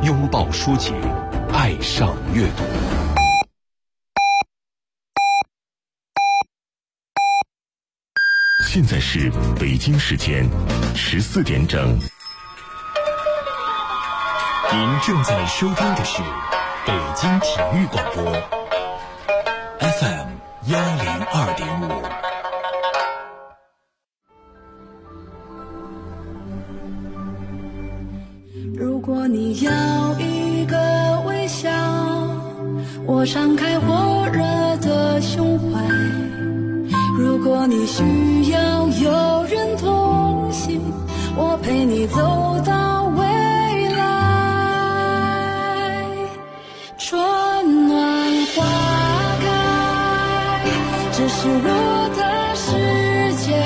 拥抱书籍，爱上阅读。现在是北京时间14点整。 您正在收听的是北京体育广播 FM 102.5。 如果你要一个微笑，我敞开火热的胸怀；如果你需要有人同行，我陪你走到未来。春暖花开，这是我的世界。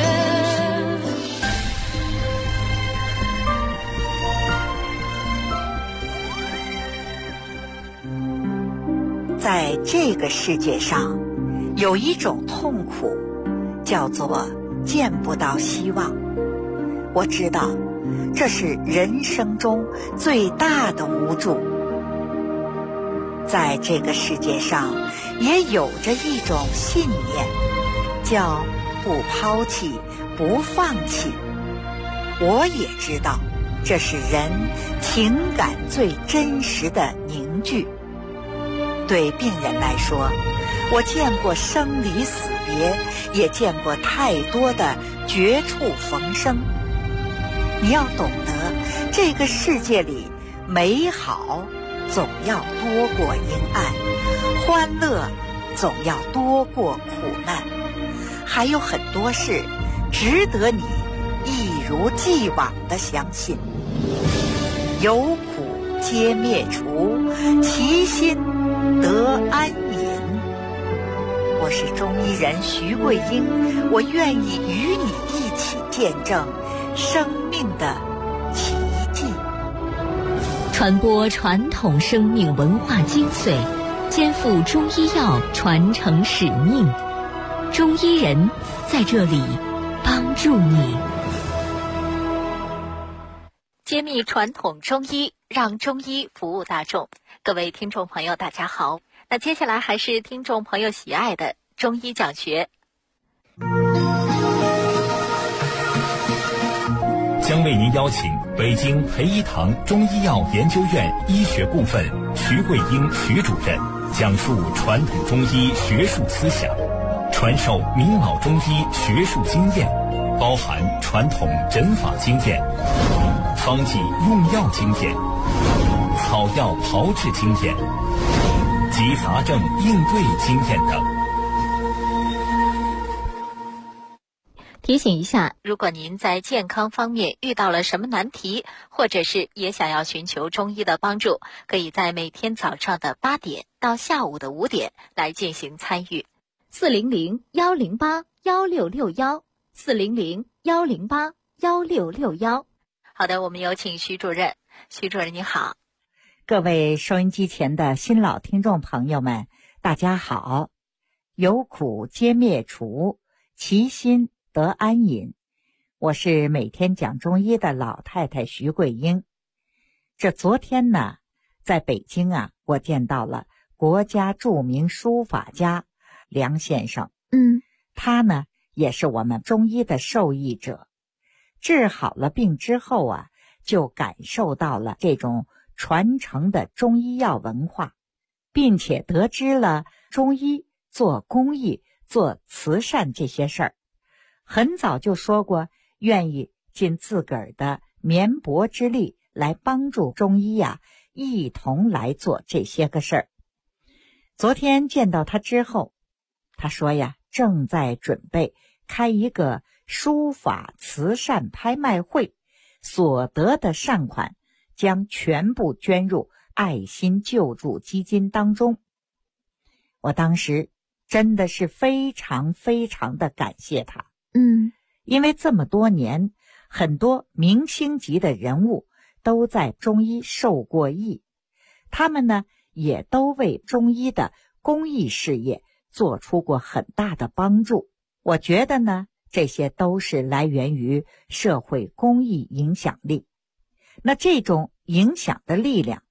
在这个世界上，有一种痛苦，叫做见不到希望。我知道，这是人生中最大的无助。在这个世界上，也有着一种信念，叫不抛弃，不放弃。我也知道，这是人情感最真实的凝聚。对病人来说，我见过生离死别，也见过太多的绝处逢生。你要懂得，这个世界里美好总要多过阴暗，欢乐总要多过苦难，还有很多事值得你一如既往地相信。有苦皆灭除，其心得安隐。我是中医人徐桂英，我愿意与你一起见证生命的奇迹， 传播传统生命文化精髓，肩负中医药传承使命。中医人在这里帮助你，揭秘传统中医，让中医服务大众。各位听众朋友大家好，那接下来还是听众朋友喜爱的中医讲学， 将为您邀请北京培一堂中医药研究院医学部分徐桂英徐主任讲述传统中医学术思想，传授明老中医学术经验，包含传统诊法经验、方剂用药经验、草药炮制经验及杂症应对经验等。 提醒一下，如果您在健康方面遇到了什么难题，或者是也想要寻求中医的帮助，可以在每天早上的8点到下午的5点来进行参与。400-108-1661，400-108-1661。好的，我们有请徐主任。徐主任你好。 各位收音机前的新老听众朋友们，大家好。有苦皆灭除，其心得安隐。我是每天讲中医的老太太徐桂英。这昨天呢，在北京啊，我见到了国家著名书法家梁先生。他呢也是我们中医的受益者。治好了病之后啊，就感受到了这种传承的中医药文化，并且得知了中医做公益、做慈善这些事儿。很早就说过，愿意尽自个儿的绵薄之力来帮助中医呀，一同来做这些个事儿。昨天见到他之后，他说呀，正在准备开一个书法慈善拍卖会，所得的善款将全部捐入爱心救助基金当中。我当时真的是非常非常的感谢他。因为这么多年，很多明星级的人物都在中医受过益，他们呢也都为中医的公益事业做出过很大的帮助。我觉得呢，这些都是来源于社会公益影响力。那这种影响的力量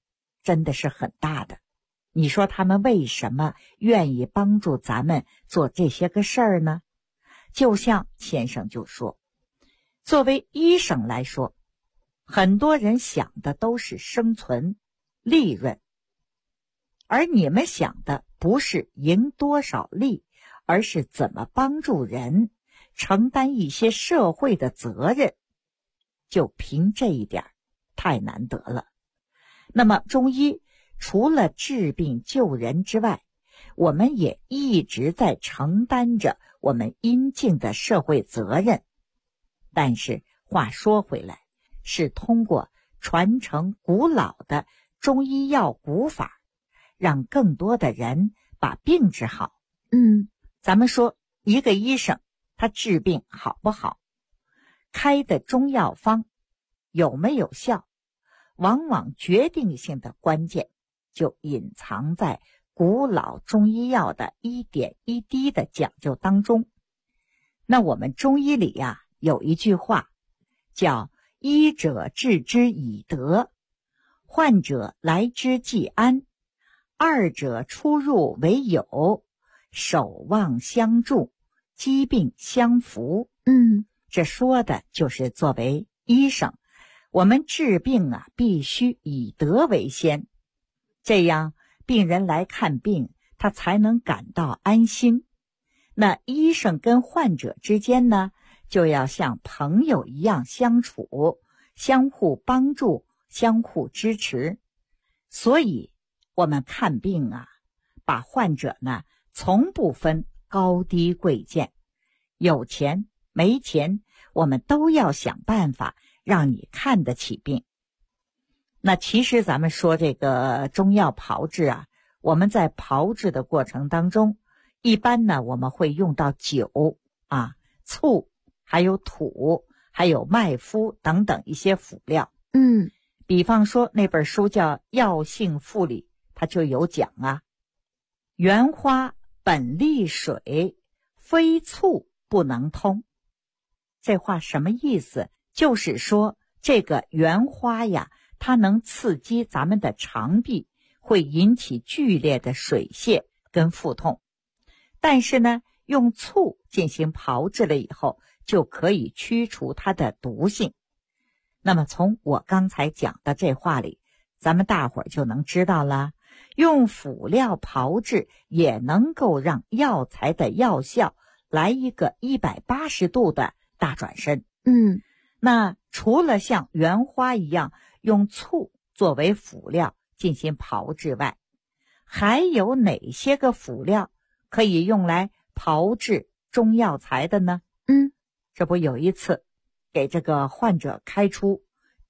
真的是很大的。你说他们为什么愿意帮助咱们做这些个事儿呢？就像先生就说，作为医生来说，很多人想的都是生存、利润，而你们想的不是赢多少利，而是怎么帮助人承担一些社会的责任。就凭这一点太难得了。那么中医除了治病救人之外，我们也一直在承担着我们应尽的社会责任。但是话说回来，是通过传承古老的中医药古法，让更多的人把病治好。咱们说一个医生他治病好不好，开的中药方有没有效，往往决定性的关键就隐藏在古老中医药的一点一滴的讲究当中。那我们中医里呀，有一句话叫医者治之以德，患者来之即安，二者出入为友，守望相助，疾病相扶。这说的就是作为医生，我们治病啊，必须以德为先，这样病人来看病，他才能感到安心。那医生跟患者之间呢，就要像朋友一样相处，相互帮助，相互支持。所以我们看病啊，把患者呢从不分高低贵贱，有钱没钱，我们都要想办法让你看得起病。那其实咱们说这个中药炮制啊，我们在炮制的过程当中，一般呢我们会用到酒啊、醋，还有土，还有麦麸等等一些辅料。比方说那本书叫《药性赋》里，它就有讲啊，原花本利水，非醋不能通。这话什么意思？就是说这个原花呀，它能刺激咱们的肠壁，会引起剧烈的水泄跟腹痛。但是呢，用醋进行炮制了以后，就可以驱除它的毒性。那么从我刚才讲的这话里，咱们大伙儿就能知道了，用辅料炮制也能够让药材的药效来一个180度的大转身。那除了像原花一样用醋作为辅料进行炮制外，还有哪些个辅料可以用来炮制中药材的呢？这不有一次给这个患者开出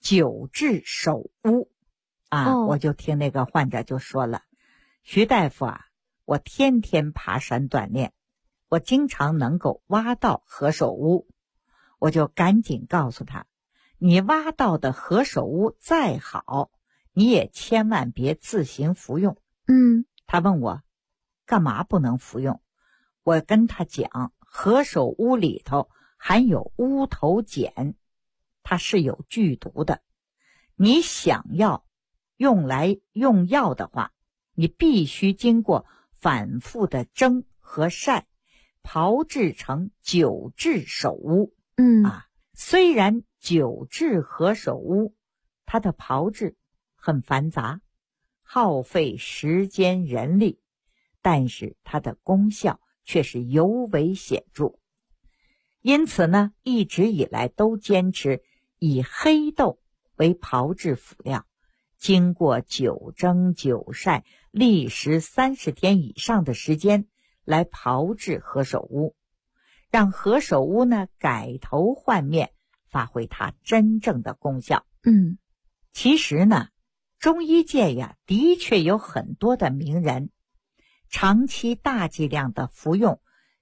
9治手乌啊，我就听那个患者就说了，徐大夫啊，我天天爬山锻炼，我经常能够挖到何首乌。我就赶紧告诉他，你挖到的何首乌再好，你也千万别自行服用。他问我干嘛不能服用，我跟他讲，何首乌里头含有乌头碱，它是有剧毒的。你想要用来用药的话，你必须经过反复的蒸和晒，炮制成9治手乌。虽然9治何首乌它的炮制很繁杂，耗费时间人力，但是它的功效却是尤为显著。因此呢，一直以来都坚持以黑豆为炮制辅料，经过9蒸9晒，历时30天以上的时间来炮制何首乌，让何首乌呢改头换面，发挥它真正的功效。其实呢，中医界呀，的确有很多的名人长期大剂量的服用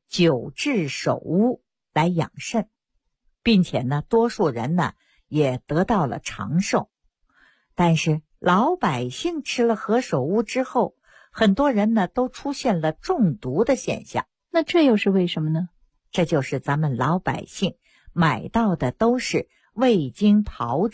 9治手乌来养肾，并且呢，多数人呢也得到了长寿。但是老百姓吃了何首乌之后，很多人呢都出现了中毒的现象。 那这又是为什么呢？ 这就是咱们老百姓买到的都是未经炮制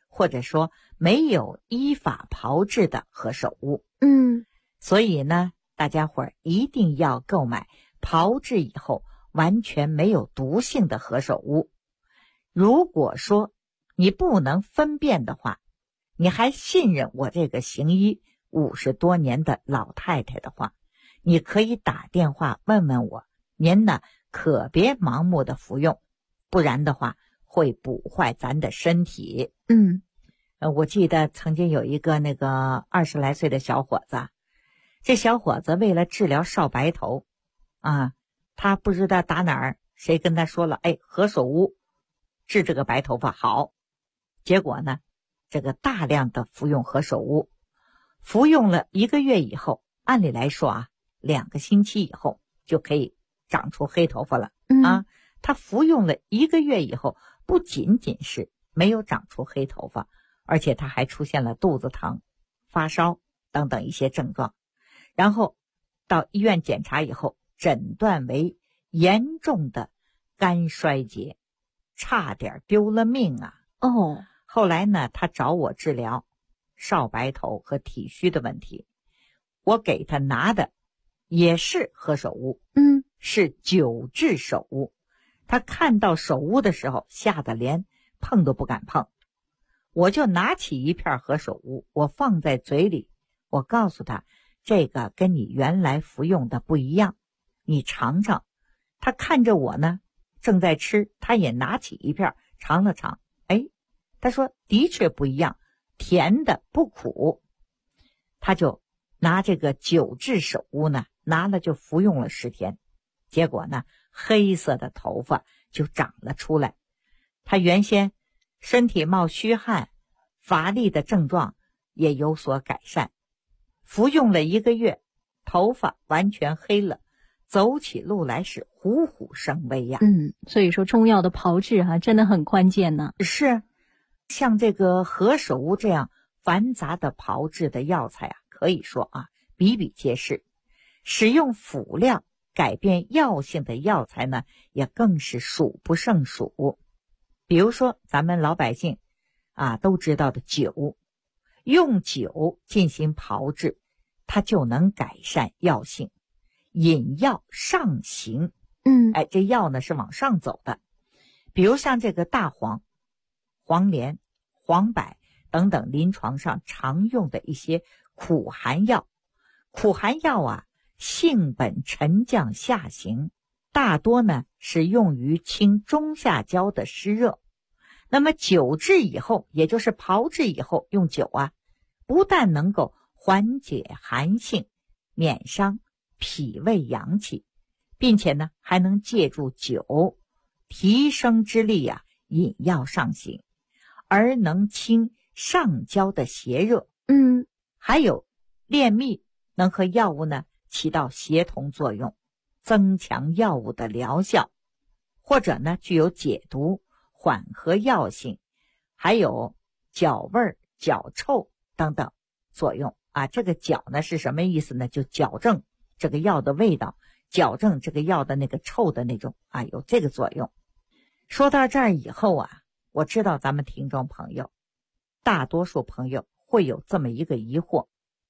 或者说没有依法炮制的何首乌。所以呢，大家伙儿一定要购买炮制以后完全没有毒性的何首乌。如果说你不能分辨的话，你还信任我这个行医50多年的老太太的话，你可以打电话问问我，您呢可别盲目的服用，不然的话会补坏咱的身体。我记得曾经有一个那个20来岁的小伙子，这小伙子为了治疗少白头啊，他不知道打哪儿谁跟他说了，何首乌治这个白头发好。结果呢，这个大量的服用何首乌，服用了1个月以后，按理来说啊，2个星期以后就可以长出黑头发了他服用了1个月以后，不仅仅是没有长出黑头发，而且他还出现了肚子疼、发烧等等一些症状。然后到医院检查以后，诊断为严重的肝衰竭，差点丢了命啊。后来呢，他找我治疗少白头和体虚的问题，我给他拿的也是何首乌，是9制首乌。他看到首乌的时候，吓得连碰都不敢碰。我就拿起一片何首乌，我放在嘴里，我告诉他，这个跟你原来服用的不一样，你尝尝。他看着我呢，正在吃，他也拿起一片尝了尝，他说的确不一样，甜的不苦。他就拿这个9制首乌呢，拿了就服用了10天，结果呢，黑色的头发就长了出来。他原先身体冒虚汗、乏力的症状也有所改善，服用了1个月，头发完全黑了，走起路来是虎虎生威呀。 所以说中药的炮制真的很关键呢。 是，像这个何首乌这样繁杂的炮制的药材可以说比比皆是。使用辅料改变药性的药材呢，也更是数不胜数。比如说咱们老百姓都知道的酒，用酒进行炮制，它就能改善药性，引药上行。这药呢是往上走的。比如像这个大黄、黄连、黄柏等等临床上常用的一些苦寒药。苦寒药性本沉降下行，大多呢是用于清中下焦的湿热。那么9制以后，也就是炮制以后用酒不但能够缓解寒性，免伤脾胃阳气，并且呢还能借助酒提升之力引药上行，而能清上焦的邪热。还有炼蜜能和药物呢起到协同作用，增强药物的疗效，或者呢具有解毒、缓和药性，还有矫味、矫臭等等作用这个矫呢是什么意思呢？就矫正这个药的味道，矫正这个药的那个臭的那种有这个作用。说到这儿以后我知道咱们听众朋友大多数朋友会有这么一个疑惑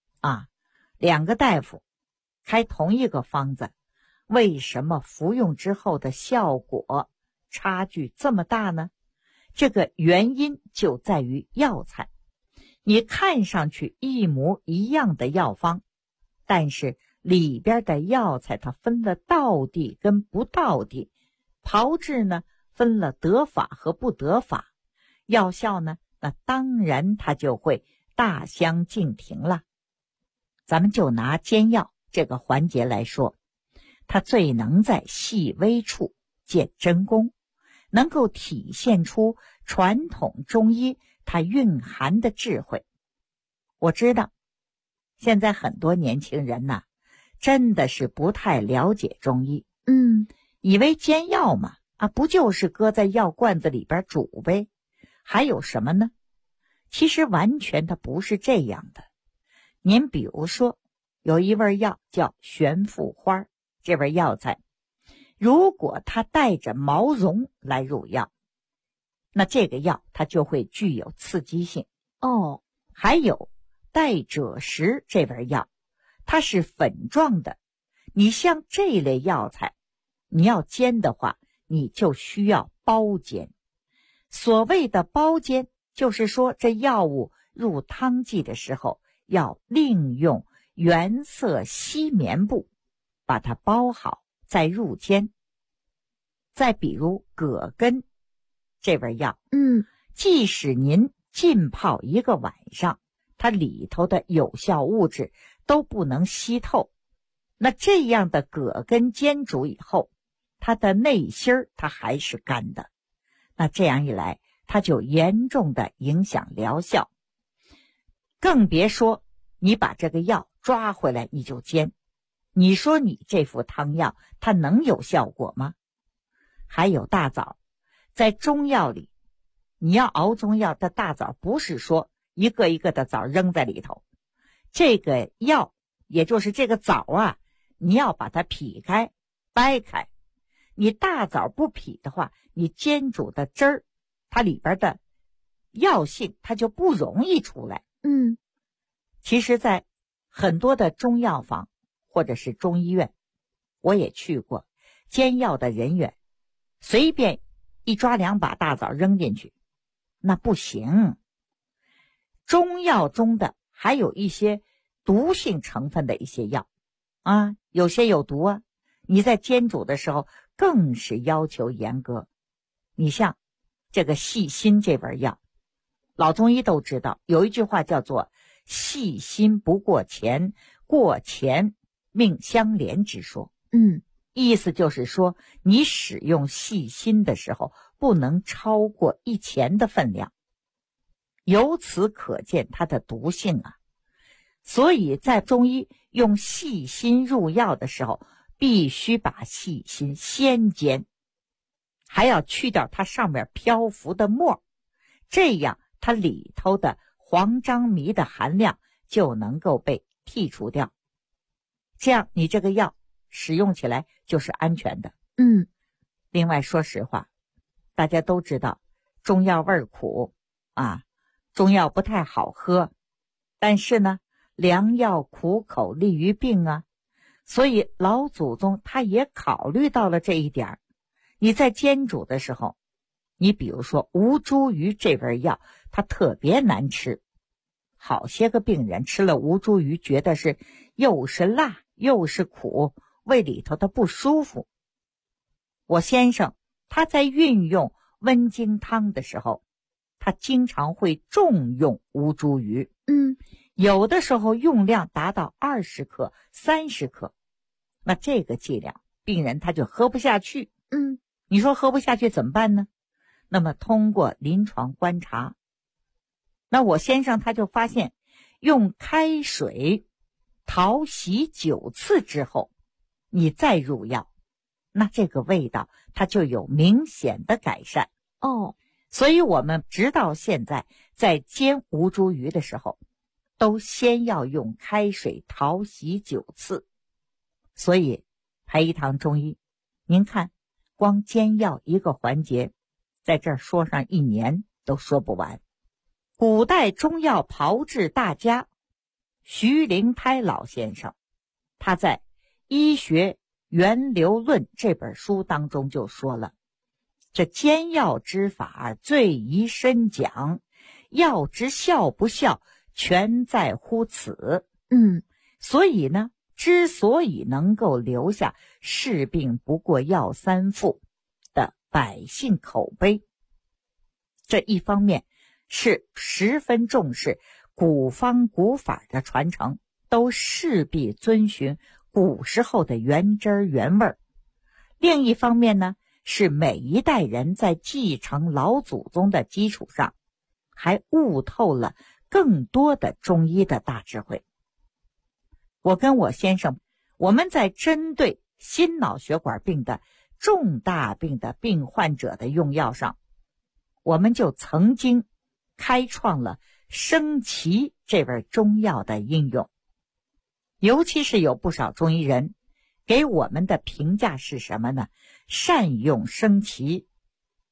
2个大夫开同一个方子，为什么服用之后的效果差距这么大呢？这个原因就在于药材。你看上去一模一样的药方，但是里边的药材它分了道地跟不道地，炮制呢分了得法和不得法，药效呢那当然它就会大相径庭了。咱们就拿煎药这个环节来说，它最能在细微处见真功，能够体现出传统中医它蕴含的智慧。我知道现在很多年轻人真的是不太了解中医，以为煎药嘛不就是搁在药罐子里边煮呗，还有什么呢？其实完全它不是这样的。您比如说有一味药叫玄附花，这味药材如果它带着毛茸来入药， 那这个药它就会具有刺激性。 哦， 还有代赭石这味药，它是粉状的，你像这类药材，你要煎的话，你就需要包煎。所谓的包煎，就是说这药物入汤剂的时候，要另用原色锡棉布把它包好，再入煎。再比如葛根这味药，即使您浸泡一个晚上，它里头的有效物质都不能吸透。那这样的葛根煎煮以后，它的内芯儿它还是干的，那这样一来，它就严重的影响疗效。更别说你把这个药抓回来你就煎，你说你这副汤药它能有效果吗？还有大枣，在中药里，你要熬中药的大枣，不是说一个一个的枣扔在里头，这个药也就是这个枣啊，你要把它劈开掰开。你大枣不劈的话，你煎煮的汁儿，它里边的药性它就不容易出来。其实在很多的中药房或者是中医院，我也去过，煎药的人员随便一抓2把大枣扔进去，那不行。中药中的还有一些毒性成分的一些药啊，有些有毒啊，你在煎煮的时候更是要求严格。你像这个细辛这味药，老中医都知道，有一句话叫做细辛不过钱，过钱命相连之说。意思就是说，你使用细辛的时候不能超过1钱的分量，由此可见它的毒性啊。所以在中医用细辛入药的时候，必须把细辛先煎，还要去掉它上面漂浮的沫，这样它里头的黄樟迷的含量就能够被剔除掉，这样你这个药使用起来就是安全的。另外说实话，大家都知道中药味苦啊，中药不太好喝，但是呢，良药苦口利于病啊，所以老祖宗他也考虑到了这一点。你在煎煮的时候，你比如说吴茱萸这味药，它特别难吃，好些个病人吃了吴茱萸觉得是又是辣又是苦，胃里头的不舒服。我先生他在运用温经汤的时候，他经常会重用吴茱萸，有的时候用量达到20克、30克，那这个剂量病人他就喝不下去。你说喝不下去怎么办呢？那么通过临床观察，那我先生他就发现，用开水淘洗9次之后，你再入药，那这个味道它就有明显的改善。所以我们直到现在在煎吴茱萸的时候，都先要用开水淘洗9次。所以排一堂中医，您看光煎药一个环节，在这儿说上1年都说不完。古代中药炮制大家徐灵胎老先生，他在《医学源流论》这本书当中就说了，这煎药之法最宜深讲，药之效不效全在乎此。所以呢，之所以能够留下治病不过药3副的百姓口碑，这一方面是十分重视古方古法的传承，都势必遵循古时候的原汁原味。另一方面呢，是每一代人在继承老祖宗的基础上，还悟透了更多的中医的大智慧。我跟我先生，我们在针对心脑血管病的重大病的病患者的用药上，我们就曾经开创了生芪这味中药的应用。尤其是有不少中医人给我们的评价是什么呢？善用生芪。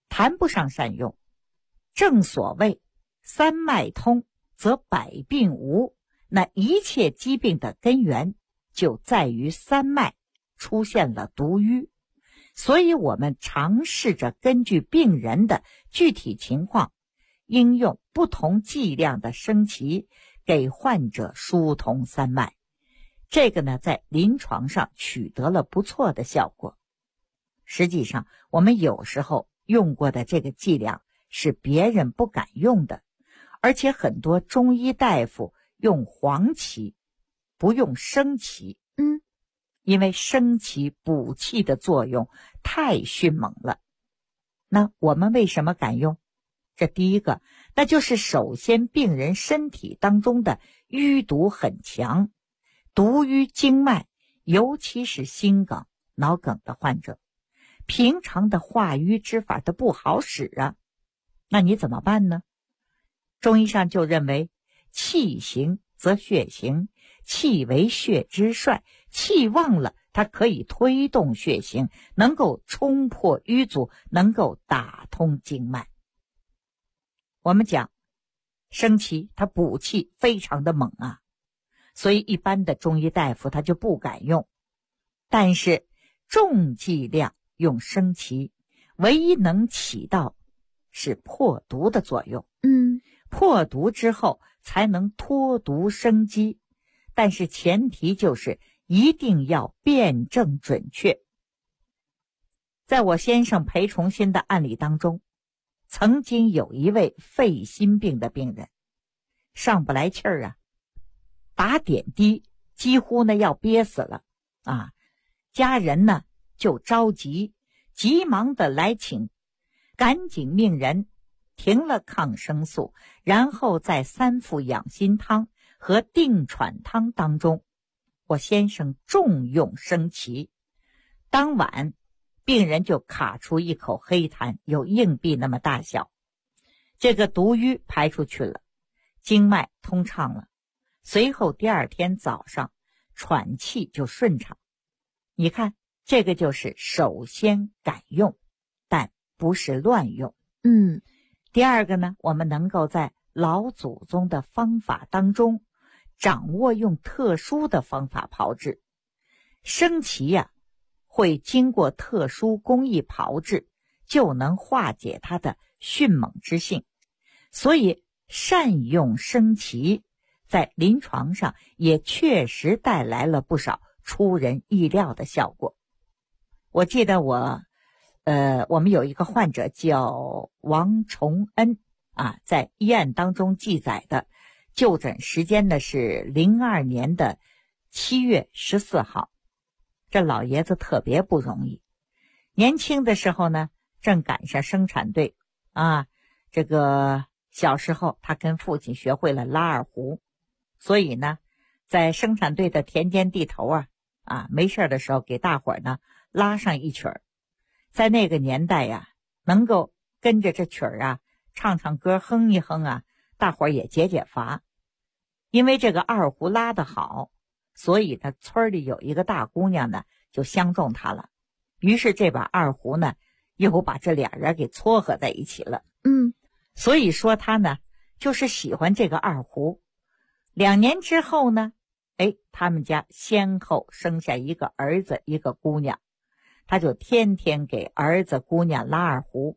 谈不上善用。正所谓三脉通则百病无，那一切疾病的根源就在于三脉出现了毒瘀。所以我们尝试着根据病人的具体情况，应用不同剂量的生芪给患者疏通三脉。这个呢，在临床上取得了不错的效果。实际上，我们有时候用过的这个剂量是别人不敢用的，而且很多中医大夫用黄芪，不用生芪。因为生芪补气的作用太迅猛了。那我们为什么敢用？这第一个，那就是首先病人身体当中的淤毒很强，毒瘀经脉，尤其是心梗、脑梗的患者，平常的化瘀之法都不好使啊。那你怎么办呢？中医上就认为，气行则血行，气为血之帅，气旺了，它可以推动血行，能够冲破瘀阻，能够打通经脉。我们讲生芪它补气非常的猛啊，所以一般的中医大夫他就不敢用。但是重剂量用生芪，唯一能起到是破毒的作用。破毒之后才能脱毒生机，但是前提就是一定要辩证准确。在我先生裴崇新的案例当中，曾经有一位肺心病的病人，上不来气儿啊，打点滴几乎呢要憋死了啊！家人呢就着急，急忙的来请，赶紧命人停了抗生素，然后在3副养心汤和定喘汤当中，我先生重用生芪。当晚病人就卡出一口黑痰，有硬币那么大小，这个毒瘀排出去了，经脉通畅了，随后第二天早上喘气就顺畅。你看，这个就是首先敢用，但不是乱用。第二个呢，我们能够在老祖宗的方法当中掌握用特殊的方法炮制。生芪呀，会经过特殊工艺炮制，就能化解它的迅猛之性。所以善用生芪在临床上也确实带来了不少出人意料的效果。我记得我们有一个患者叫王崇恩啊，在医案当中记载的就诊时间呢是02年的7月14号。这老爷子特别不容易，年轻的时候呢正赶上生产队啊，这个小时候他跟父亲学会了拉二胡，所以呢在生产队的田间地头没事的时候给大伙儿呢拉上一曲儿。在那个年代呀，能够跟着这曲儿唱唱歌哼一哼大伙儿也解解乏。因为这个二胡拉得好，所以呢村里有一个大姑娘呢就相中他了，于是这把二胡呢又把这俩人给撮合在一起了。所以说他呢就是喜欢这个二胡。2年之后呢，他们家先后生下一个儿子一个姑娘，他就天天给儿子姑娘拉二胡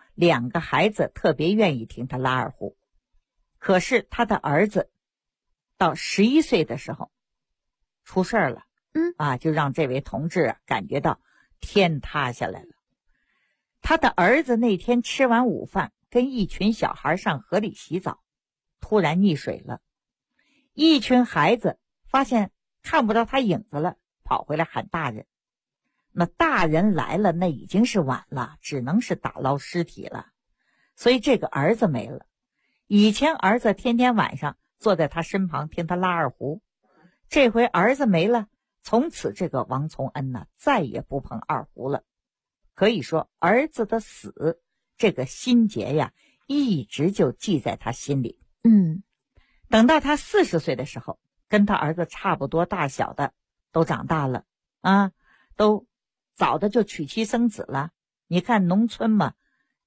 ，2个孩子特别愿意听他拉二胡。可是他的儿子到11岁的时候出事儿了，就让这位同志感觉到天塌下来了。他的儿子那天吃完午饭，跟一群小孩上河里洗澡，突然溺水了。一群孩子发现看不到他影子了，跑回来喊大人。那大人来了，那已经是晚了，只能是打捞尸体了。所以这个儿子没了。以前儿子天天晚上坐在他身旁听他拉二胡，这回儿子没了，从此这个王从恩呢再也不碰二胡了。可以说儿子的死这个心结呀一直就记在他心里。等到他40岁的时候，跟他儿子差不多大小的都长大了都早的就娶妻生子了。你看农村嘛，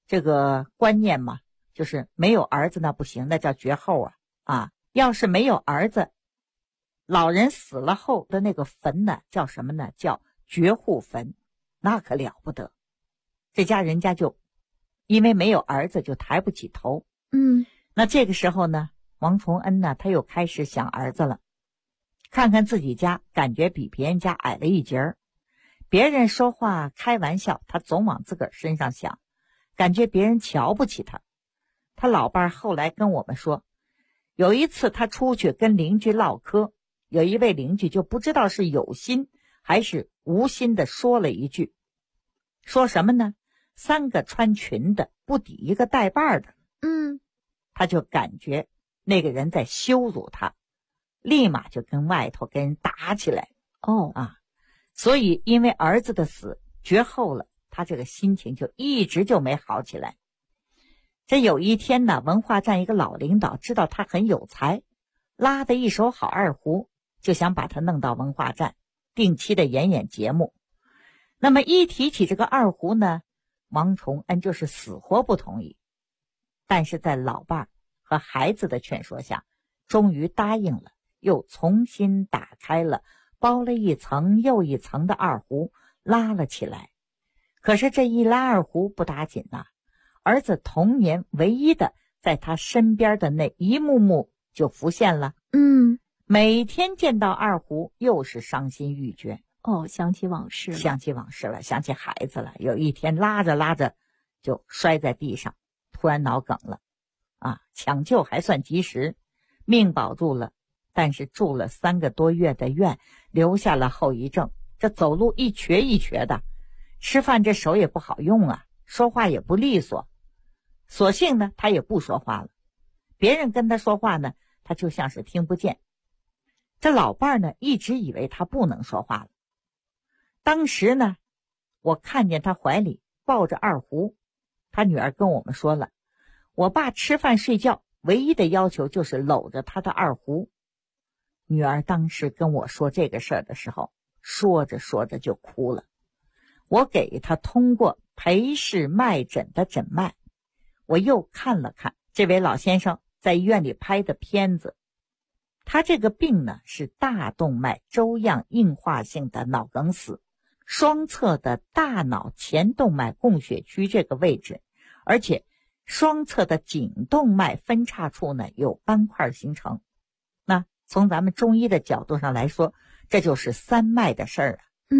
这个观念嘛，就是没有儿子那不行，那叫绝后啊！要是没有儿子，老人死了后的那个坟呢，叫什么呢？叫绝户坟，那可了不得。这家人家就因为没有儿子就抬不起头。那这个时候呢，王崇恩呢，他又开始想儿子了。看看自己家，感觉比别人家矮了一截儿。别人说话开玩笑，他总往自个儿身上想，感觉别人瞧不起他。他老伴儿后来跟我们说，有一次他出去跟邻居唠嗑，有一位邻居就不知道是有心还是无心的说了一句，说什么呢？3个穿裙的不抵一个带把的。他就感觉那个人在羞辱他，立马就跟外头跟人打起来。所以因为儿子的死绝后了，他这个心情就一直就没好起来。这有一天呢，文化站一个老领导知道他很有才，拉的一手好二胡，就想把他弄到文化站定期的演节目。那么一提起这个二胡呢，王崇恩就是死活不同意。但是在老伴儿和孩子的劝说下，终于答应了，又重新打开了包了一层又一层的二胡，拉了起来。可是这一拉二胡不打紧呐，儿子童年唯一的在他身边的那一幕幕就浮现了。每天见到二胡又是伤心欲绝。 想起往事了， 想起孩子了。有一天拉着拉着就摔在地上，突然脑梗了抢救还算及时，命保住了，但是住了3个多月的院，留下了后遗症。这走路一瘸一瘸的，吃饭这手也不好用说话也不利索。索性呢，他也不说话了，别人跟他说话呢，他就像是听不见。这老伴儿呢，一直以为他不能说话了。当时呢，我看见他怀里抱着二胡，他女儿跟我们说了，我爸吃饭睡觉唯一的要求就是搂着他的二胡。女儿当时跟我说这个事儿的时候，说着说着就哭了。我给他通过裴氏脉诊的诊脉，我又看了看这位老先生在医院里拍的片子。他这个病呢，是大动脉粥样硬化性的脑梗死，双侧的大脑前动脉供血区这个位置，而且双侧的颈动脉分叉处呢有斑块形成。那从咱们中医的角度上来说，这就是3脉的事儿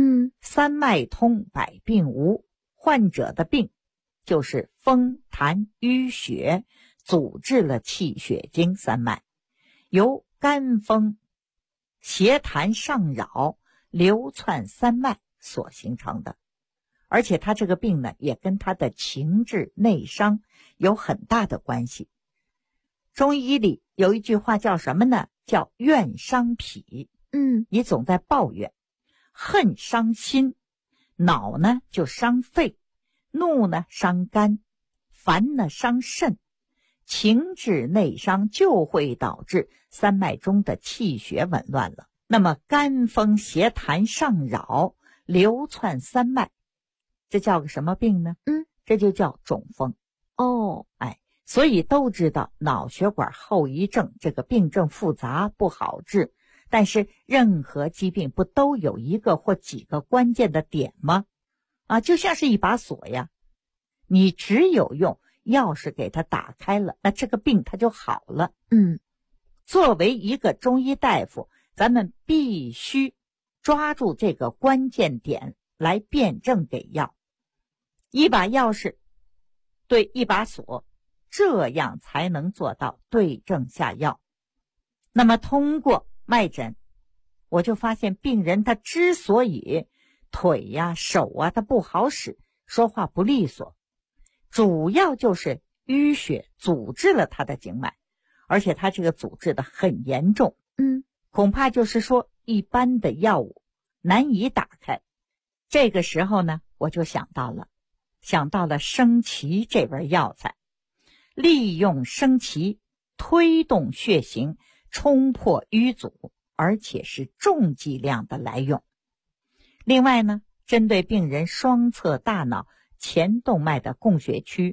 3脉通，百病无。患者的病就是风痰淤血阻滞了气血经3脉，由肝风邪痰上扰流窜3脉所形成的。而且他这个病呢，也跟他的情志内伤有很大的关系。中医里有一句话叫什么呢？叫怨伤脾。你总在抱怨，恨伤心，恼呢就伤肺，怒呢伤肝，烦呢伤肾，情志内伤就会导致3脉中的气血紊乱了。那么肝风邪痰上扰流窜3脉，这叫个什么病呢？这就叫中风。所以都知道脑血管后遗症这个病症复杂不好治，但是任何疾病不都有一个或几个关键的点吗？就像是一把锁呀，你只有用钥匙给它打开了，那这个病它就好了。作为一个中医大夫，咱们必须抓住这个关键点来辨证给药。一把钥匙对一把锁，这样才能做到对症下药。那么通过脉诊，我就发现病人他之所以腿呀、手啊他不好使，说话不利索，主要就是淤血阻滞了他的经脉，而且他这个阻滞的很严重。恐怕就是说一般的药物难以打开。这个时候呢，我就想到了生芪这味药材，利用生芪推动血行，冲破淤阻，而且是重剂量的来用。另外呢，针对病人双侧大脑前动脉的供血区，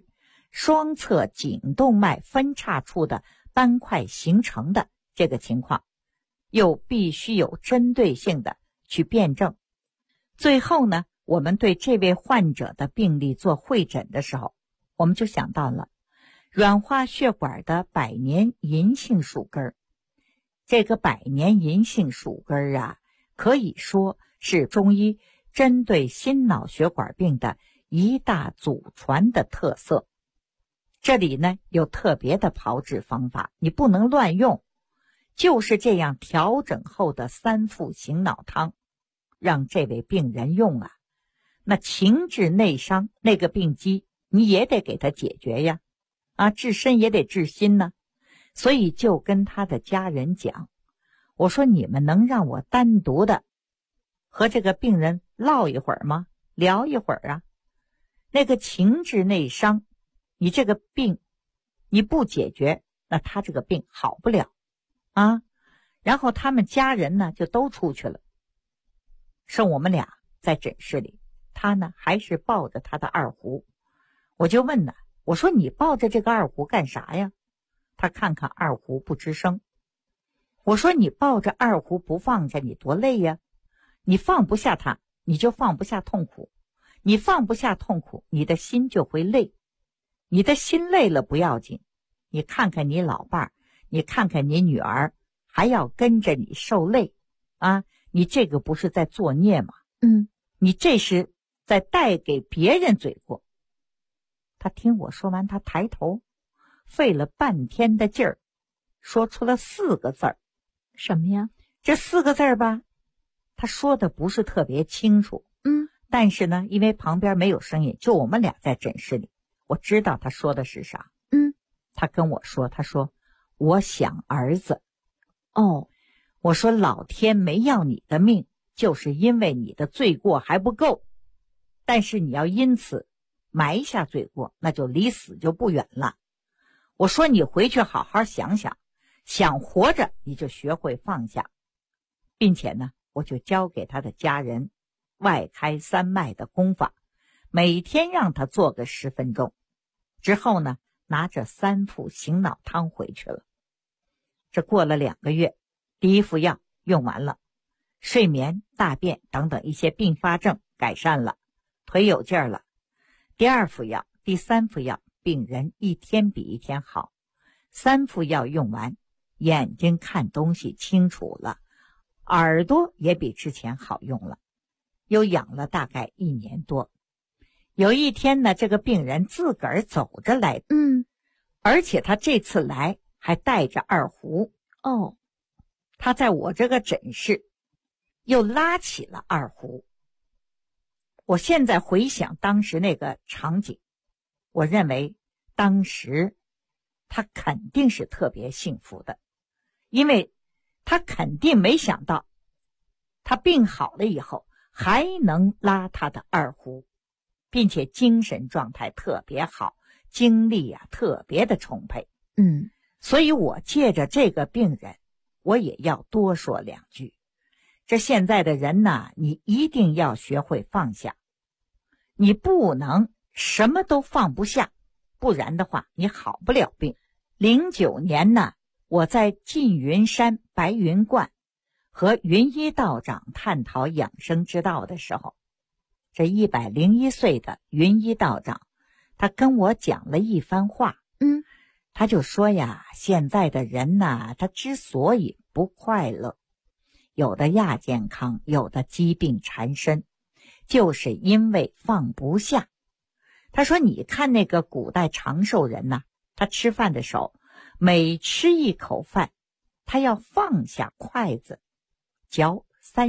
双侧颈动脉分叉处的斑块形成的这个情况，又必须有针对性的去辩证。最后呢，我们对这位患者的病例做会诊的时候，我们就想到了软化血管的百年银杏树根。这个百年银杏树根啊，可以说是中医针对心脑血管病的一大祖传的特色。这里呢有特别的炮制方法，你不能乱用，就是这样调整后的3副醒脑汤，让这位病人用啊，那情志内伤那个病机你也得给他解决呀，治身也得治心呢。所以就跟他的家人讲，我说你们能让我单独的和这个病人唠一会儿吗？聊一会儿啊。那个情志内伤，你这个病你不解决，那他这个病好不了啊。然后他们家人呢就都出去了，剩我们俩在诊室里。他呢还是抱着他的二胡。我就问呢，我说你抱着这个二胡干啥呀？他看看二胡不吱声。我说你抱着二胡不放下，你多累呀！你放不下它，你就放不下痛苦。你放不下痛苦，你的心就会累。你的心累了不要紧，你看看你老伴儿，你看看你女儿，还要跟着你受累啊！你这个不是在作孽吗？你这是在带给别人罪过。他听我说完，他抬头费了半天的劲儿说出了4个字儿。 什么呀？ 这4个字儿吧，他说的不是特别清楚。但是呢，因为旁边没有声音，就我们俩在诊室里，我知道他说的是啥。他跟我说，他说我想儿子。我说老天没要你的命，就是因为你的罪过还不够，但是你要因此埋下罪过，那就离死就不远了。我说你回去好好想想，想活着你就学会放下，并且呢，我就教给他的家人外开3脉的功法，每天让他做个10分钟。之后呢，拿着3副醒脑汤回去了。这过了2个月，第1副药用完了，睡眠、大便等等一些并发症改善了，腿有劲儿了。第2副药、第3副药，病人一天比一天好。3副药用完，眼睛看东西清楚了，耳朵也比之前好用了，又养了大概1年多。有一天呢，这个病人自个儿走着来，而且他这次来还带着二胡。他在我这个诊室又拉起了二胡。我现在回想当时那个场景，我认为当时他肯定是特别幸福的，因为他肯定没想到他病好了以后还能拉他的二胡，并且精神状态特别好，精力特别的充沛。所以我借着这个病人，我也要多说2句。这现在的人呢，你一定要学会放下，你不能什么都放不下，不然的话你好不了病。09年呢，我在缙云山白云观和云一道长探讨养生之道的时候，这101岁的云一道长，他跟我讲了一番话。他就说呀，现在的人呐，他之所以不快乐，有的亚健康，有的疾病缠身，就是因为放不下。他说你看那个古代长寿人呐，他吃饭的时候，每吃一口饭，他要放下筷子，嚼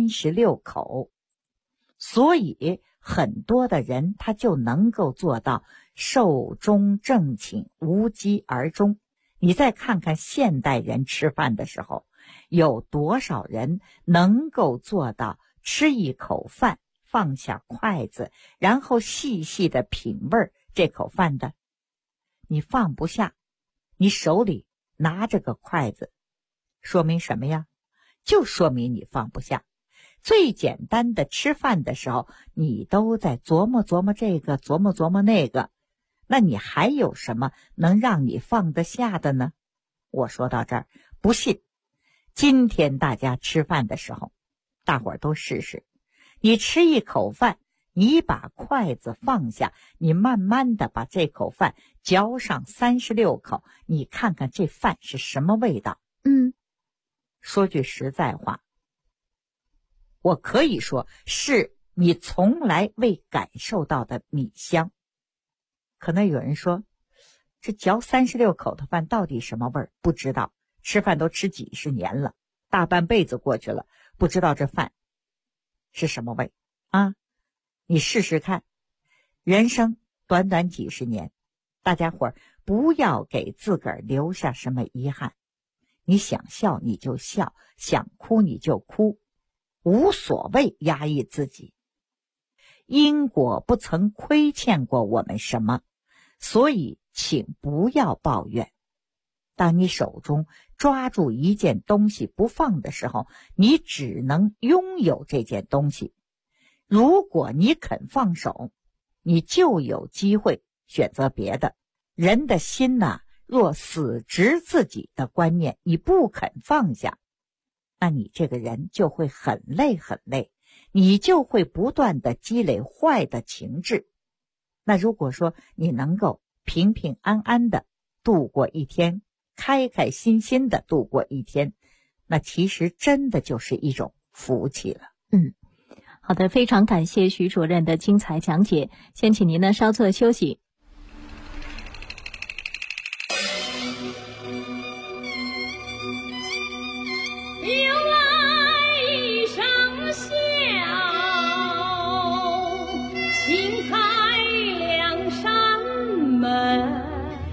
36口。所以很多的人他就能够做到寿终正寝，无疾而终。你再看看现代人吃饭的时候，有多少人能够做到吃一口饭，放下筷子，然后细细的品味这口饭的？你放不下，你手里拿着个筷子，说明什么呀？就说明你放不下。最简单的吃饭的时候，你都在琢磨琢磨这个，琢磨琢磨那个， 那你还有什么能让你放得下的呢？我说到这儿，不信，今天大家吃饭的时候，大伙儿都试试。你吃一口饭，你把筷子放下，你慢慢的把这口饭嚼上36口，你看看这饭是什么味道。说句实在话，我可以说是你从来未感受到的米香。可能有人说，这嚼36口的饭到底什么味儿？不知道，吃饭都吃几十年了，大半辈子过去了，不知道这饭是什么味啊？你试试看，人生短短几十年，大家伙儿不要给自个儿留下什么遗憾。你想笑你就笑，想哭你就哭，无所谓压抑自己。因果不曾亏欠过我们什么，所以请不要抱怨。当你手中抓住一件东西不放的时候，你只能拥有这件东西。如果你肯放手，你就有机会选择别的。人的心呐，若死执自己的观念，你不肯放下，那你这个人就会很累很累，你就会不断的积累坏的情志。那如果说你能够平平安安的度过一天，开开心心的度过一天，那其实真的就是一种福气了。 好的，非常感谢徐主任的精彩讲解。先请您呢稍作休息。 有来一声笑，轻踩两扇门。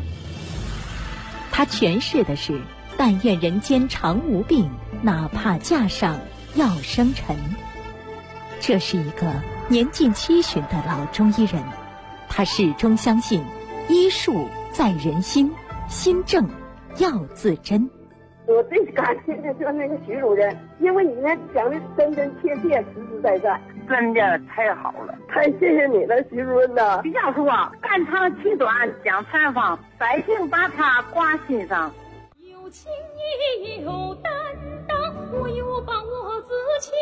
他诠释的是但愿人间常无病，哪怕架上要生尘。这是一个年近70的老中医人，他始终相信医术在人心，心正要自珍。 我最感谢的就是那个徐主任，因为你那讲的真真切切，实实在在，真的太好了，太谢谢你了，徐主任呐。 比较说肝长气短讲采访，百姓把他挂心上。 有情也有担当，我有把我自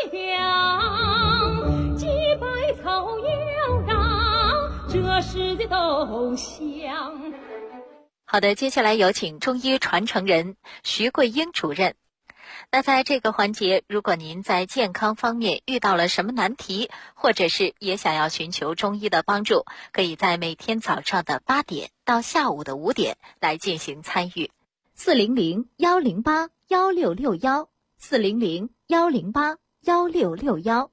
强，几百草要让这世界都香。 好的，接下来有请中医传承人徐桂英主任。那在这个环节，如果您在健康方面遇到了什么难题，或者是也想要寻求中医的帮助，可以在每天早上的8点到下午的5点来进行参与。400-108-1661 400-108-1661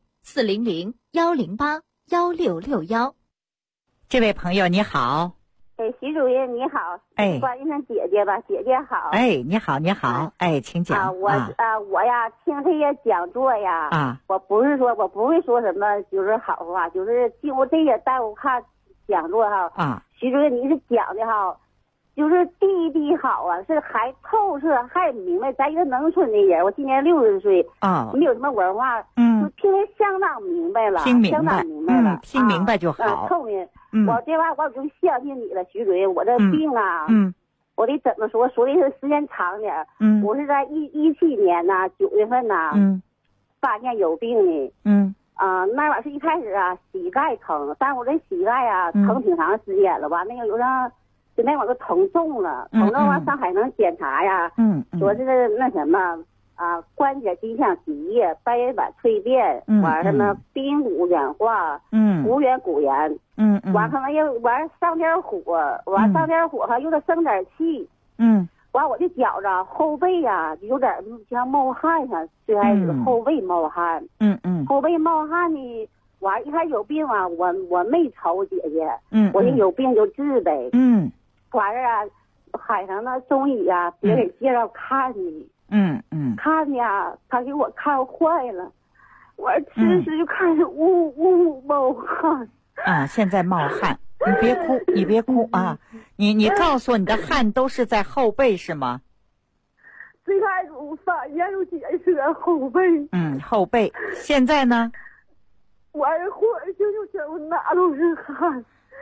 400-108-1661。 这位朋友你好。 徐主任你好，关一声姐姐吧，姐姐好。 你好你好，请讲。 我呀听这些讲座呀，我不会说什么就是好话，就是经过这些带我看讲座哈，徐主任你是讲的哈，就是第一好啊，是还透彻还明白。咱一个农村的人，我今年60岁没有什么文化，就听得相当明白了， 听明白了， 听明白就好。 透明。我这玩意我就相信你了，徐主任。我这病啊，我得怎么说的是时间长点。我是在17年呐9月份呐，发现有病呢。那玩意是一开始啊膝盖疼，但我这膝盖啊疼挺长时间了吧，那个有让就那会儿都疼重了，疼到完上海能检查呀，说是那什么。关节肌腔积液、半月板蜕变，完什么髌骨软化，无缘骨炎，完可能又完上点火，完上点火还又得生点气，完我就觉着后背呀有点像冒汗上，最开始后背冒汗，后背冒汗呢，完一开始有病啊，我没瞅姐姐，我说有病就治呗，完事啊，海上那中医啊，别人介绍看你。看呀，他给我看坏了，我吃就开始呜冒汗。 现在冒汗，你别哭啊！你告诉我，你的汗都是在后背是吗？ 最开始我发现有几是在后背。 后背。现在呢？ 完会儿就哪都是汗。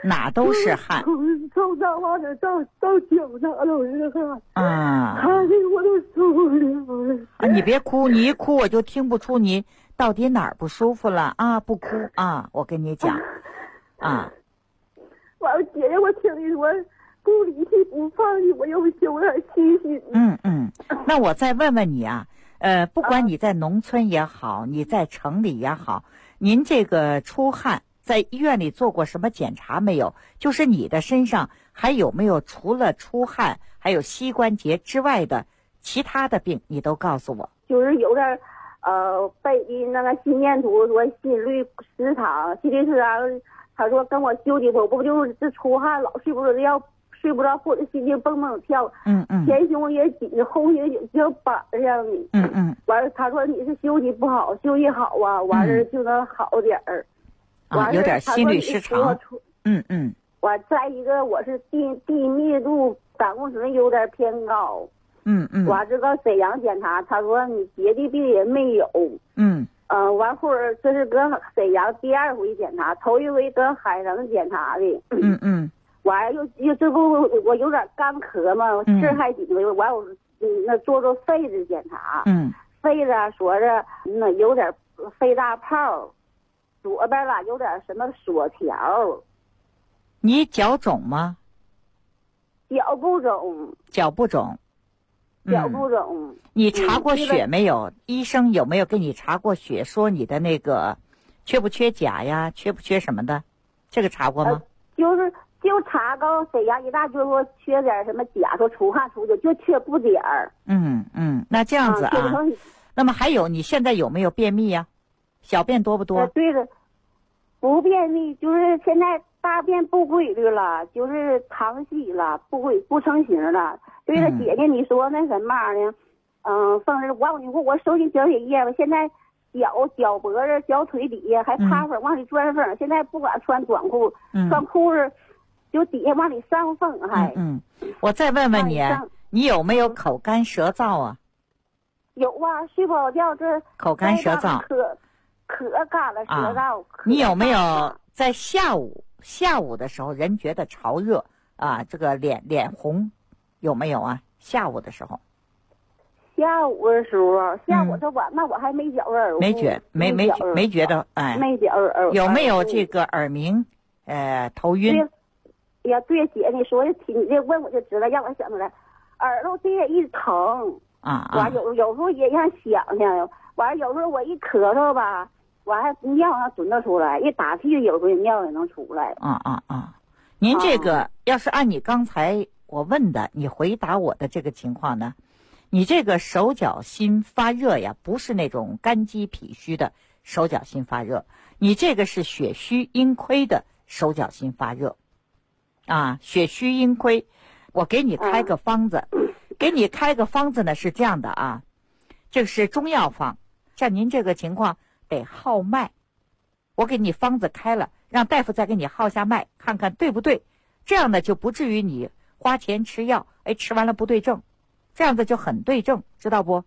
哪都是汗。 从早往这到脚哪都是汗。 啊， 汗的我都受不了了。 啊，你别哭，你一哭我就听不出你到底哪儿不舒服了啊！不哭啊，我跟你讲，啊。 完了，姐姐，我听你说不离弃不放弃，我有点气心。 那我再问问你啊，不管你在农村也好，你在城里也好，您这个出汗在医院里做过什么检查没有？就是你的身上还有没有除了出汗还有膝关节之外的其他的病，你都告诉我。 就是有点背的那个心电图说心律失常，心律失常。他说跟我休息，我不就是这出汗老睡不着觉，睡不着或者心情蹦蹦跳，前胸也紧，后胸也像板上的，完了他说你是休息不好，休息好啊，完了就能好点儿， 啊，有点心律失常， 完再一个我是低密度胆固醇有点偏高，完这个沈阳检查，他说你别的病也没有，完后这是跟沈阳第2回检查，头一回跟海城检查的，完又这不我有点干咳嘛，气儿还紧，完我那做肺子检查，肺子说是那有点肺大泡，左边啦有点什么锁条。 你脚肿吗？ 脚不肿。 脚不肿。 脚不肿。 你查过血没有？医生有没有给你查过血，说你的那个缺不缺钾呀，缺不缺什么的？这个查过吗？ 就查到沈阳医大，就说缺点什么钾，说出汗出就缺不点儿。 那这样子啊。那么还有，你现在有没有便秘呀？小便多不多？ 对了，不便秘，就是现在大便不规律了，就是溏稀了，不成形了。对了，姐姐，你说那什么呢？放着我手心脚也液了，现在脚脖子、脚腿底下还趴缝，往里钻缝。现在不管穿短裤，穿裤子就底下往里上缝还。 我再问问你，你有没有口干舌燥啊？ 有啊，睡不好觉，这口干舌燥， 可干了舌燥。 你有没有在下午的时候人觉得潮热啊？这个脸红有没有啊？下午的时候。 下午的时候，下午这晚那我还没觉着耳没觉得哎， 没觉耳有没有这个耳鸣头晕？ 呀，对姐，你说的你这问我就知道，让我想起来，耳朵这也一疼完有时候也想想，完有时候我一咳嗽吧，完还尿能准得出来，一打气有时候尿也能出来。 您这个要是按你刚才我问的，你回答我的这个情况呢？你这个手脚心发热呀，不是那种肝积脾虚的手脚心发热，你这个是血虚阴亏的手脚心发热，血虚阴亏。我给你开个方子，呢是这样的啊，这是中药方，像您这个情况得号脉，我给你方子开了，让大夫再给你号下脉，看看对不对，这样呢就不至于你花钱吃药，吃完了不对症。这样子就很对症，知道不？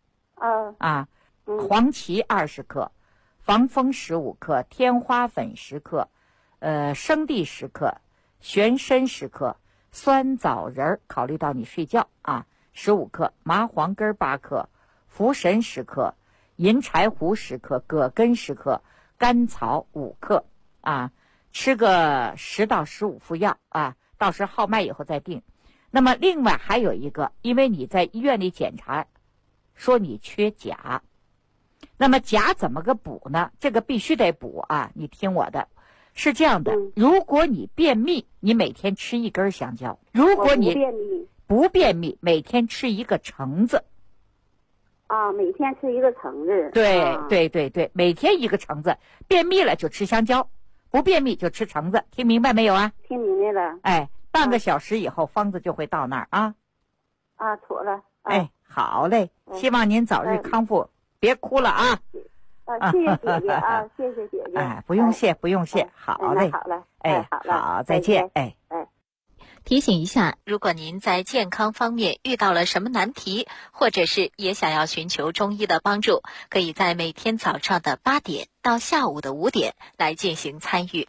黄芪20克，防风15克，天花粉10克，生地10克，玄参10克，酸枣仁考虑到你睡觉15克，麻黄根8克，茯神10克，银柴胡10克，葛根10克，甘草5克吃个10到15副药到时号脉以后再定。那么另外还有一个，因为你在医院里检查说你缺钾，那么钾怎么个补呢？这个必须得补你听我的，是这样的，如果你便秘，你每天吃1根香蕉；如果你不便秘，每天吃1个橙子。 每天吃1个橙子。 对，每天1个橙子。便秘了就吃香蕉，不便秘就吃橙子，听明白没有啊？ 听明白了。 半个小时以后方子就会到那儿妥了。 好嘞，希望您早日康复，别哭了谢谢姐姐谢谢姐姐。 不用谢，好嘞。 好了， 好，再见。 提醒一下，如果您在健康方面遇到了什么难题，或者是也想要寻求中医的帮助，可以在每天早上的8点到下午的5点来进行参与。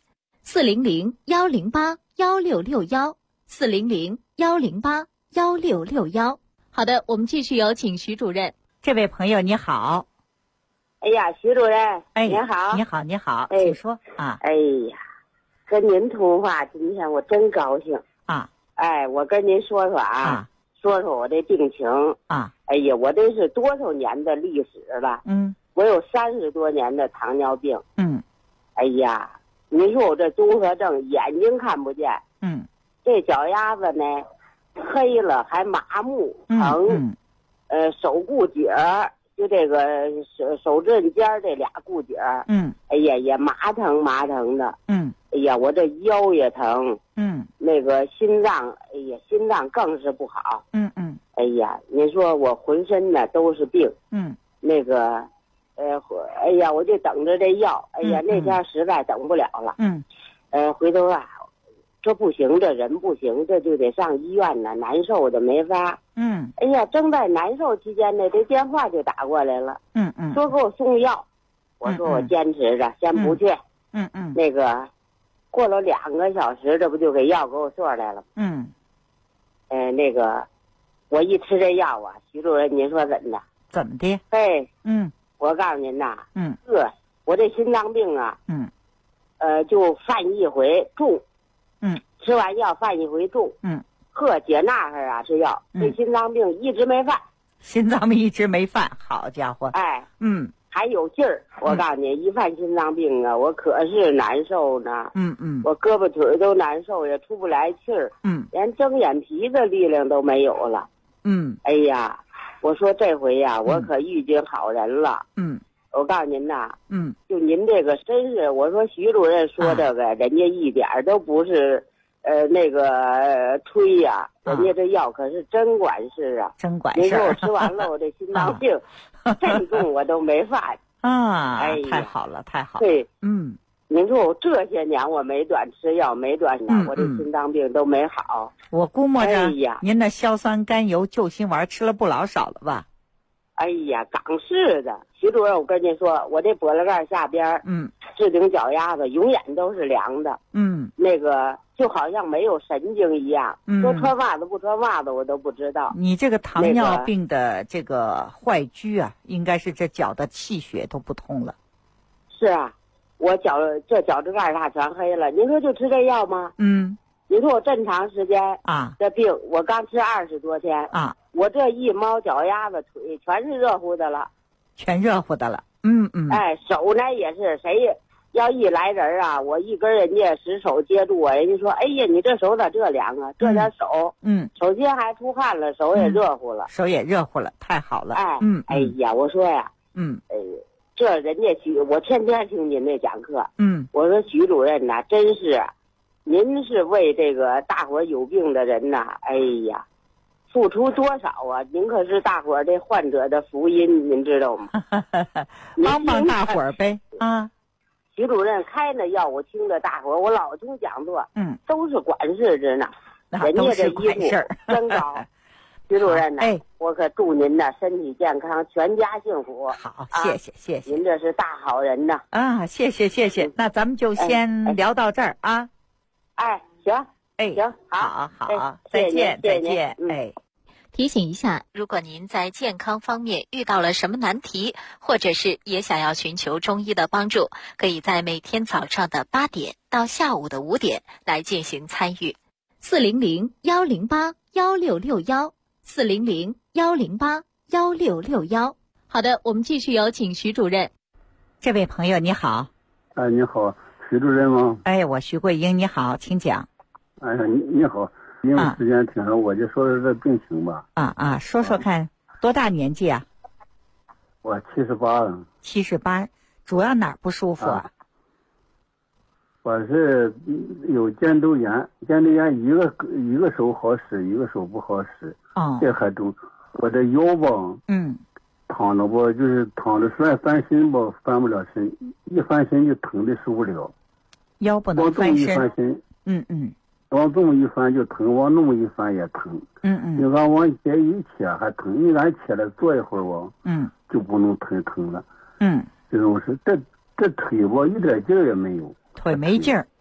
400-108-1661，400-108-1661。好的，我们继续有请徐主任。 这位朋友你好。 哎呀，徐主任， 哎， 您好， 你好，你好，请说啊。 哎呀，跟您通话，今天我真高兴啊！ 哎，我跟您说说啊，说说我这病情啊。 哎呀，我这是多少年的历史了？我有30多年的糖尿病。哎呀，您说我这综合症，眼睛看不见。这脚丫子呢，黑了还麻木疼。手骨节儿。就这个手指尖这俩骨节，哎呀也麻疼的，哎呀我这腰也疼，那个心脏，哎呀心脏更是不好，哎呀您说我浑身呢都是病，那个，哎呀我就等着这药，哎呀那天实在等不了了，回头啊，这不行，这人不行，这就得上医院呢，难受的没法。哎呀，正在难受期间呢，这电话就打过来了。说给我送药，我说我坚持着，先不去。那个，过了2个小时，这不就给药给我送来了。那个，我一吃这药啊，徐主任，您说怎么的？ 怎么的？ 哎，我告诉您呐，我这心脏病啊，就犯一回重。吃完药犯一回重，解那会儿啊，这药，这心脏病一直没犯， 心脏病一直没犯，好家伙， 哎，还有劲儿。我告诉你，一犯心脏病啊，我可是难受呢，我胳膊腿都难受，也出不来气儿，连睁眼皮的力量都没有了，哎呀，我说这回呀，我可遇见好人了，我告诉您呐，就您这个真是，我说徐主任说这个，人家一点都不是。那个吹呀，人家这药可是真管事啊！ 真管事。 您说我吃完了，我这心脏病这重我都没犯啊！ 哎呀， 太好了，太好了。 对，您说我这些年我没短吃药，没短拿，我这心脏病都没好。 我估摸着，您那硝酸甘油救心丸吃了不老少了吧？ 哎呀，港式的，徐主任，我跟您说，我这脖子盖下边，置顶脚丫子永远都是凉的，那个就好像没有神经一样，说穿袜子不穿袜子我都不知道。 你这个糖尿病的这个坏疽啊，应该是这脚的气血都不通了。 是啊，我脚趾盖上全黑了。您说就吃这药吗？您说我这么长时间啊， 这病我刚吃20多天啊， 我这一猫脚丫子腿全是热乎的了， 全热乎的了。 哎，手呢也是，谁要一来人啊，我一跟人家使手接住我，人家说，哎呀，你这手咋这凉啊？这点手，首先还出汗了，手也热乎了， 手也热乎了，太好了。 哎，哎呀，我说呀，这人家我天天听您这讲课，我说徐主任呐，真是。您是为这个大伙有病的人呐，哎呀，付出多少啊！您可是大伙这患者的福音，您知道吗？ 帮帮大伙儿呗啊！ 徐主任开那药，我听着大伙儿，我老听讲座，都是管事之呢，人家这医术真高。徐主任呢，我可祝您呢身体健康，全家幸福。 好，谢谢谢谢， 您这是大好人呐！ 啊，谢谢谢谢，那咱们就先聊到这儿啊。 哎，行，行， 好，再见，再见，哎。 提醒一下，如果您在健康方面遇到了什么难题，或者是也想要寻求中医的帮助，可以在每天早上的8点到下午的5点来进行参与。400-108-1661，400-108-1661。好的，我们继续有请徐主任。 这位朋友你好。 哎，你好。徐主任吗？ 哎，我徐桂英，你好，请讲。 哎呀，你好，因为时间挺长，我就说说这病情吧。 说说看，多大年纪啊？ 我78了。 78，主要哪儿不舒服啊？ 我是有肩周炎，肩周炎一个手好使，一个手不好使。这还重，我这腰吧，躺着吧，就是躺着翻身吧，翻不了身，一翻身就疼的受不了。 腰不能翻身。 往这么一翻身，往这么一翻就疼，往那么一翻也疼。你看往前一起还疼，你敢起来坐一会儿吧，就不能疼了。这种是这腿吧一点劲儿也没有。 腿没劲儿。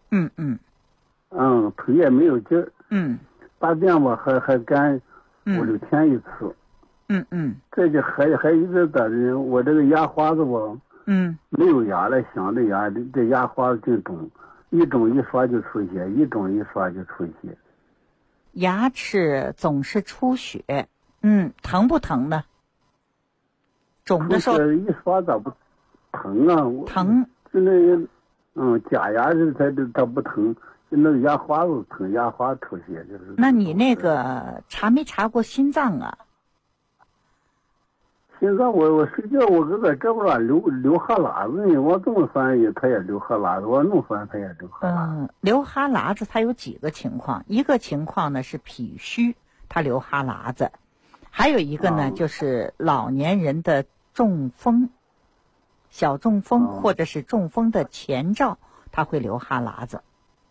腿也没有劲儿。大便吧还干5、6天一次。这就还一直在这，我这个牙花子吧，没有牙了，镶的牙，这牙花子净肿，一肿一刷就出血，一肿一刷就出血。 牙齿总是出血，疼不疼呢？肿的时候一刷咋不疼啊？ 疼， 就那个假牙它不疼，就那个牙花子疼，牙花出血就是。 那你那个查没查过心脏啊？ 心脏我睡觉我搁这不乱流哈喇子呢，我这么翻译它也流哈喇子，我弄翻它也流哈喇子。 流哈喇子它有几个情况，一个情况呢是脾虚，它流哈喇子，还有一个呢就是老年人的中风，小中风或者是中风的前兆，它会流哈喇子。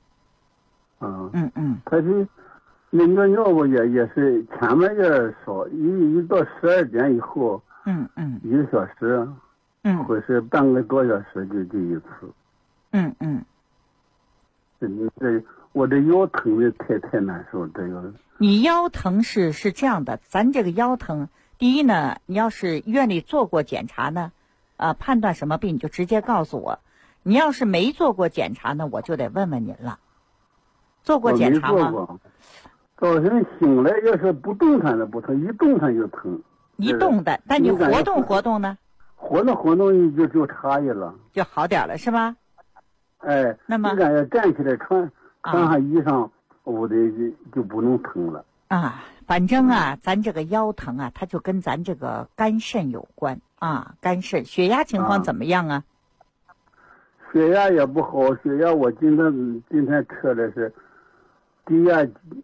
它是那尿吧也是前面也少，一到12点以后。1个小时，或是半个多小时就一次。我这腰疼的太难受，这个。 你腰疼是这样的，咱这个腰疼，第一呢，你要是医院里做过检查呢，判断什么病你就直接告诉我。你要是没做过检查呢，我就得问问您了。做过检查吗？ 我没做过。早晨醒来要是不动弹的不疼，一动弹就疼。 一动的，但你活动呢？ 活动就差异了， 就好点了，是吧？那么你感觉站起来穿上衣裳，我的就不能疼了。 反正咱这个腰疼它就跟咱这个肝肾有关肝肾。血压情况怎么样啊？ 血压也不好，血压我今天测的是低压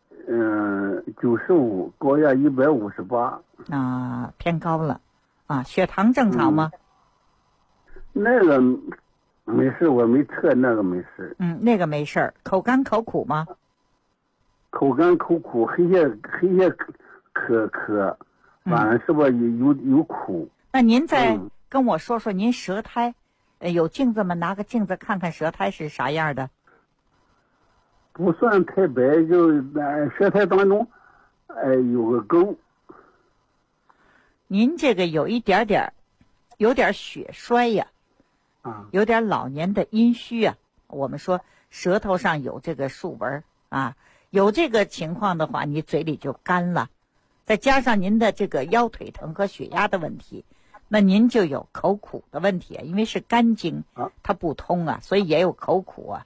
95，高压158。 偏高了血糖正常吗？ 那个没事，我没测那个没事。 那个没事。口干口苦吗？ 口干口苦，黑些渴，晚上是不有苦？ 那您再跟我说说您舌苔，有镜子吗？拿个镜子看看舌苔是啥样的。 不算太白，就舌苔当中有个沟。 您这个有一点点有点血衰呀，有点老年的阴虚啊。我们说舌头上有这个竖纹有这个情况的话，你嘴里就干了，再加上您的这个腰腿疼和血压的问题，那您就有口苦的问题因为是肝经它不通所以也有口苦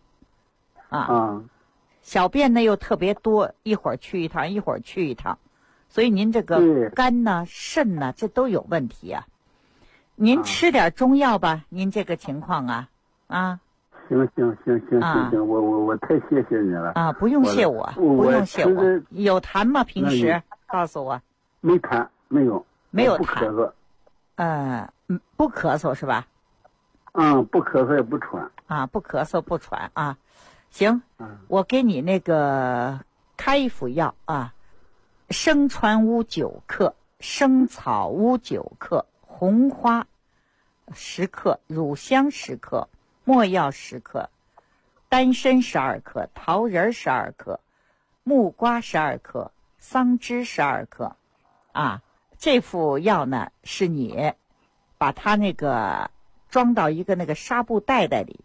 小便呢又特别多，一会儿去一趟，一会儿去一趟。所以您这个肝呢、肾呢，这都有问题您吃点中药吧，您这个情况行，我太谢谢你了不用谢我，不用谢我。有痰吗？平时告诉我。 没痰，没有痰。不咳嗽是吧？ 不咳嗽也不喘。 不咳嗽不喘行，我给你那个开一副药生川乌9克，生草乌9克，红花10克，乳香10克，没药10克，丹参12克，桃仁12克，木瓜12克，桑枝12克这副药呢是你把它那个装到一个那个纱布袋里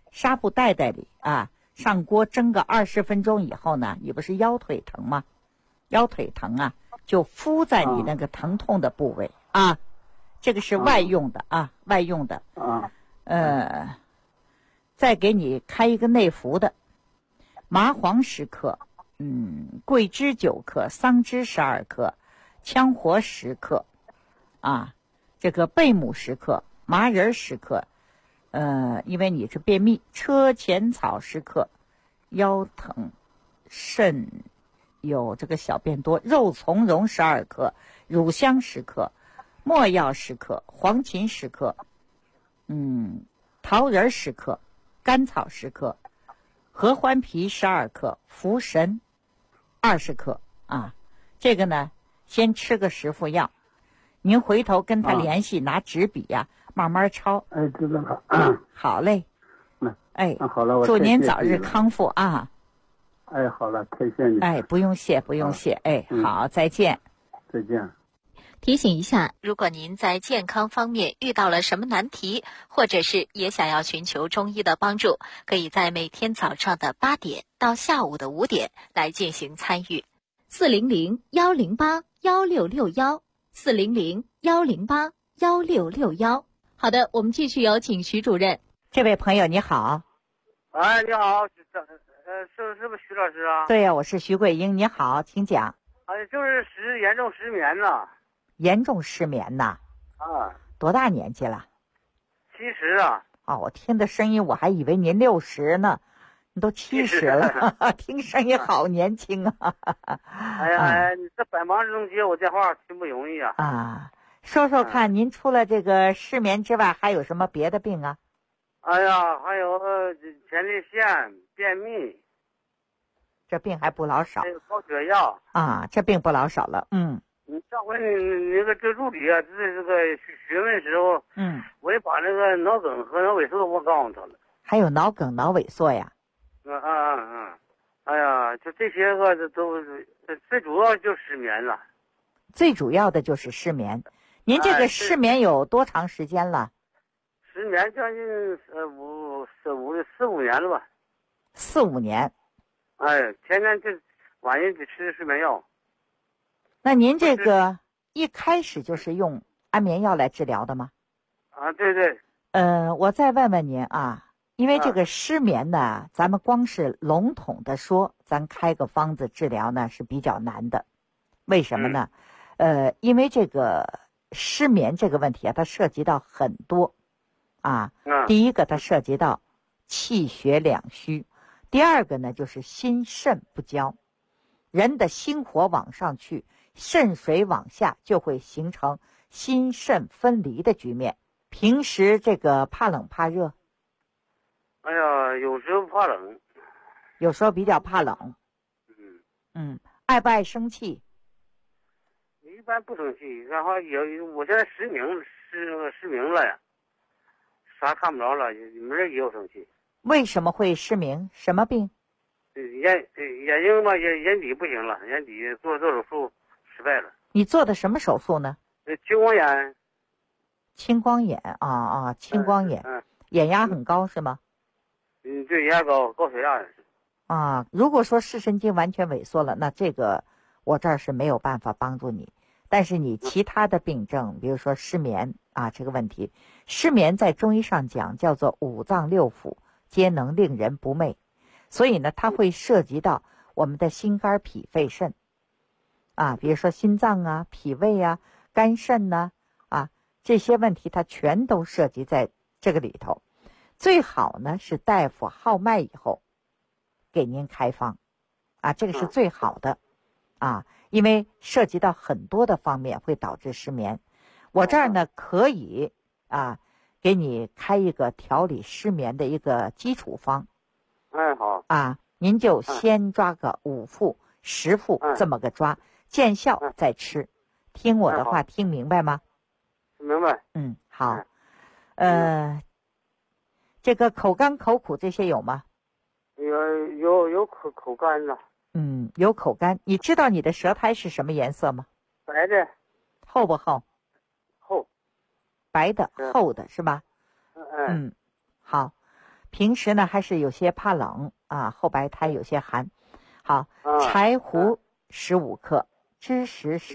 上锅蒸个20分钟以后呢，你不是腰腿疼吗？腰腿疼就敷在你那个疼痛的部位这个是外用的外用的再给你开一个内服的，麻黄10克，桂枝9克，桑枝12克，羌活10克这个贝母10克，麻仁10克因为你是便秘，车前草10克，腰疼肾有这个小便多，肉苁蓉12克，乳香10克，没药10克，黄芩10克，桃仁10克，甘草10克，合欢皮12克，茯神20克这个呢先吃个10副药，您回头跟他联系拿纸笔慢慢抄。 知道了。 好嘞， 哎， 好了，我祝您早日康复啊！ 哎，好了，太谢谢你。 哎，不用谢，不用谢。哎，好，再见。 再见。 提醒一下，如果您在健康方面遇到了什么难题，或者是也想要寻求中医的帮助，可以在每天早上的8点到下午的5点来进行参与。400-108-1661，400-108-1661。好的，我们继续有请徐主任。 这位朋友你好。 哎，你好，是不是徐老师啊？ 对呀，我是徐桂英，你好，请讲。 哎，就是严重失眠呐。 严重失眠呐？ 啊。 多大年纪了 ？70啊。 哦，我听的声音我还以为您60呢，你都70了，听声音好年轻啊。 哎呀，你这百忙之中接我电话，挺不容易啊。 啊，说说看，您除了这个失眠之外，还有什么别的病啊？ 哎呀，还有前列腺、便秘。 这病还不老少。 还有高血压。 啊，这病不老少了。 你上回你那个这助理啊，这个询问时候，我也把那个脑梗和脑萎缩我告诉他了。 还有脑梗、脑萎缩呀？ 哎呀，就这些个都最主要就失眠了。 最主要的就是失眠。您这个失眠有多长时间了？ 失眠将近4、5年了吧。 4、5年。 哎，天天就晚上得吃睡眠药。 那您这个一开始就是用安眠药来治疗的吗？ 啊，对对。 我再问问您啊，因为这个失眠呢，咱们光是笼统的说，咱开个方子治疗呢是比较难的。为什么呢？因为这个失眠这个问题啊，它涉及到很多啊。第一个，它涉及到气血两虚；第二个呢，就是心肾不交，人的心火往上去，肾水往下，就会形成心肾分离的局面。平时这个怕冷怕热？ 哎呀，有时候怕冷， 有时候比较怕冷。爱不爱生气？ 一般不生气，然后我现在失明了呀，啥看不着了，没人也有生气。 为什么会失明？什么病？ 眼睛吧，眼底不行了，眼底做手术失败了。 你做的什么手术呢？ 青光眼。 青光眼啊，青光眼，眼压很高是吗？ 对，眼压高血压。 啊，如果说视神经完全萎缩了，那这个我这儿是没有办法帮助你。但是你其他的病症，比如说失眠啊，这个问题，失眠在中医上讲叫做五脏六腑皆能令人不寐，所以呢，它会涉及到我们的心肝脾肺肾啊，比如说心脏啊、脾胃啊、肝肾呐啊这些问题，它全都涉及在这个里头。最好呢是大夫号脉以后给您开方啊，这个是最好的啊，因为涉及到很多的方面会导致失眠。我这儿呢可以给你开一个调理失眠的一个基础方。 好啊，您就先抓个5副、10副这么个抓，见效再吃。听我的话，听明白吗？ 明白。 好。这个口干口苦这些有吗？ 有口干的。 有口干。你知道你的舌苔是什么颜色吗？ 白的。 厚不厚？ 厚。 白的，厚的是吧？好。平时呢还是有些怕冷啊，厚白苔有些寒。好，柴胡15克，栀实